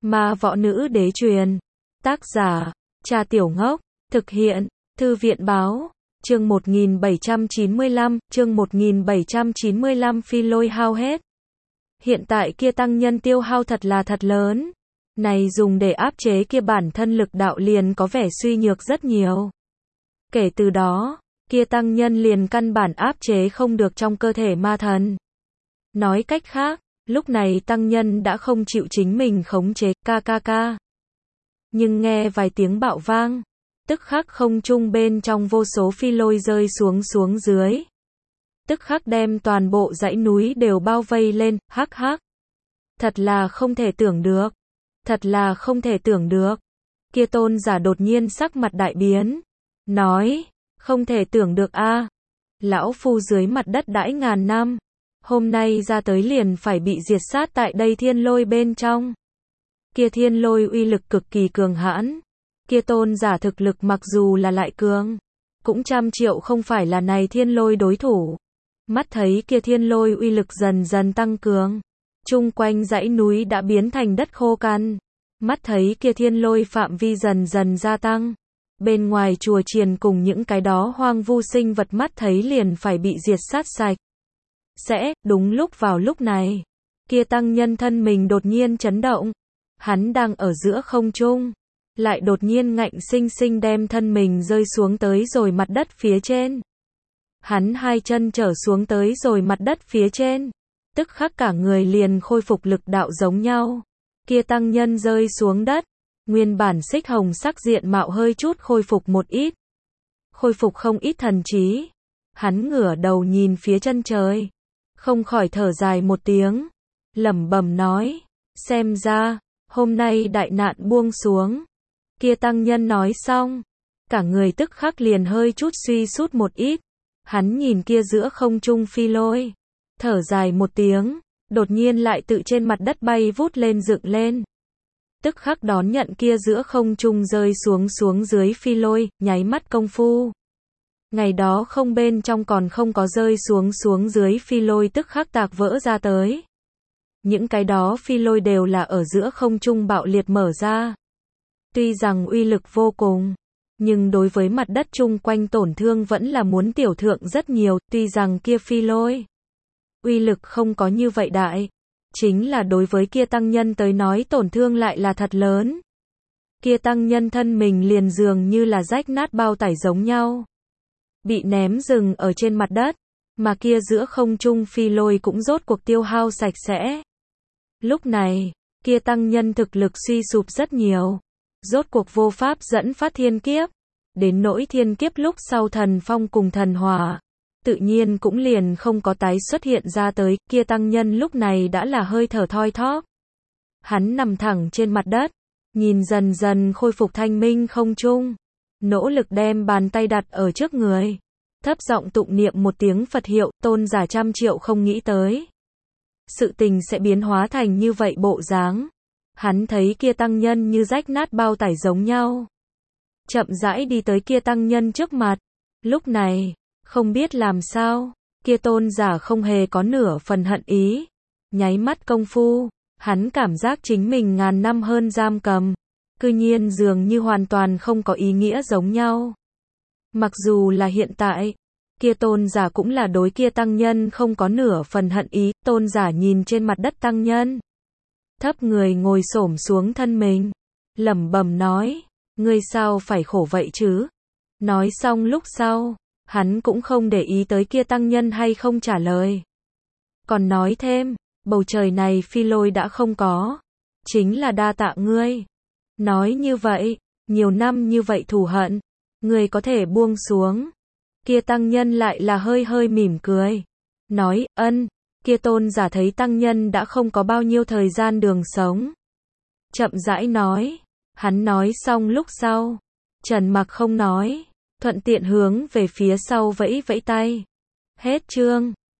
Ma Võ Nữ Đế Truyền. Tác giả, Cha Tiểu Ngốc. Thực hiện, Thư viện Báo. Chương 1795, chương 1795 phi lôi hao hết. Hiện tại kia tăng nhân tiêu hao thật là thật lớn. Này dùng để áp chế kia bản thân lực đạo liền có vẻ suy nhược rất nhiều. Kể từ đó, kia tăng nhân liền căn bản áp chế không được trong cơ thể ma thần. Nói cách khác, lúc này tăng nhân đã không chịu chính mình khống chế, ca. Nhưng nghe vài tiếng bạo vang, tức khắc không trung bên trong vô số phi lôi rơi xuống dưới. Tức khắc đem toàn bộ dãy núi đều bao vây lên, hắc. Thật là không thể tưởng được. Thật là không thể tưởng được. Kia tôn giả đột nhiên sắc mặt đại biến. Nói, không thể tưởng được a. Lão phu dưới mặt đất đãi ngàn năm. Hôm nay ra tới liền phải bị diệt sát tại đây thiên lôi bên trong. Kia thiên lôi uy lực cực kỳ cường hãn. Kia tôn giả thực lực mặc dù là lại cường, cũng 100 triệu không phải là này thiên lôi đối thủ. Mắt thấy kia thiên lôi uy lực dần dần tăng cường. Chung quanh dãy núi đã biến thành đất khô cằn. Mắt thấy kia thiên lôi phạm vi dần dần gia tăng. Bên ngoài chùa chiền cùng những cái đó hoang vu sinh vật mắt thấy liền phải bị diệt sát sạch. Đúng lúc vào lúc này, kia tăng nhân thân mình đột nhiên chấn động. Hắn đang ở giữa không trung, lại đột nhiên ngạnh sinh sinh đem thân mình rơi xuống tới rồi mặt đất phía trên. Hắn hai chân trở xuống tới rồi mặt đất phía trên, tức khắc cả người liền khôi phục lực đạo giống nhau. Kia tăng nhân rơi xuống đất, nguyên bản xích hồng sắc diện mạo hơi chút khôi phục một ít. Khôi phục không ít thần trí. Hắn ngửa đầu nhìn phía chân trời, không khỏi thở dài một tiếng, lẩm bẩm nói, xem ra, hôm nay đại nạn buông xuống. Kia tăng nhân nói xong, cả người tức khắc liền hơi chút suy sút một ít. Hắn nhìn kia giữa không trung phi lôi, thở dài một tiếng, đột nhiên lại tự trên mặt đất bay vút lên dựng lên. Tức khắc đón nhận kia giữa không trung rơi xuống dưới phi lôi, nháy mắt công phu. Ngày đó không bên trong còn không có rơi xuống dưới phi lôi tức khắc tạc vỡ ra tới. Những cái đó phi lôi đều là ở giữa không trung bạo liệt mở ra. Tuy rằng uy lực vô cùng, nhưng đối với mặt đất chung quanh tổn thương vẫn là muốn tiểu thượng rất nhiều, tuy rằng kia phi lôi uy lực không có như vậy đại, chính là đối với kia tăng nhân tới nói tổn thương lại là thật lớn. Kia tăng nhân thân mình liền dường như là rách nát bao tải giống nhau, bị ném rừng ở trên mặt đất, mà kia giữa không trung phi lôi cũng rốt cuộc tiêu hao sạch sẽ. Lúc này, kia tăng nhân thực lực suy sụp rất nhiều, rốt cuộc vô pháp dẫn phát thiên kiếp, đến nỗi thiên kiếp lúc sau thần phong cùng thần hỏa, tự nhiên cũng liền không có tái xuất hiện ra tới. Kia tăng nhân lúc này đã là hơi thở thoi thóp. Hắn nằm thẳng trên mặt đất, nhìn dần dần khôi phục thanh minh không trung, nỗ lực đem bàn tay đặt ở trước người, thấp giọng tụng niệm một tiếng Phật hiệu. Tôn giả 100 triệu không nghĩ tới sự tình sẽ biến hóa thành như vậy bộ dáng. Hắn thấy kia tăng nhân như rách nát bao tải giống nhau, chậm rãi đi tới kia tăng nhân trước mặt. Lúc này, không biết làm sao, kia tôn giả không hề có nửa phần hận ý. Nháy mắt công phu, hắn cảm giác chính mình ngàn năm hơn giam cầm, cư nhiên dường như hoàn toàn không có ý nghĩa giống nhau. Mặc dù là hiện tại, kia tôn giả cũng là đối kia tăng nhân không có nửa phần hận ý. Tôn giả nhìn trên mặt đất tăng nhân, thấp người ngồi xổm xuống thân mình, lẩm bẩm nói, ngươi sao phải khổ vậy chứ? Nói xong lúc sau, hắn cũng không để ý tới kia tăng nhân hay không trả lời. Còn nói thêm, bầu trời này phi lôi đã không có, chính là đa tạ ngươi. Nói như vậy, nhiều năm như vậy thù hận, ngươi có thể buông xuống. Kia tăng nhân lại là hơi mỉm cười, nói, ân. Kia tôn giả thấy tăng nhân đã không có bao nhiêu thời gian đường sống, chậm rãi nói. Hắn nói xong lúc sau, trầm mặc không nói, thuận tiện hướng về phía sau vẫy vẫy tay. Hết chương.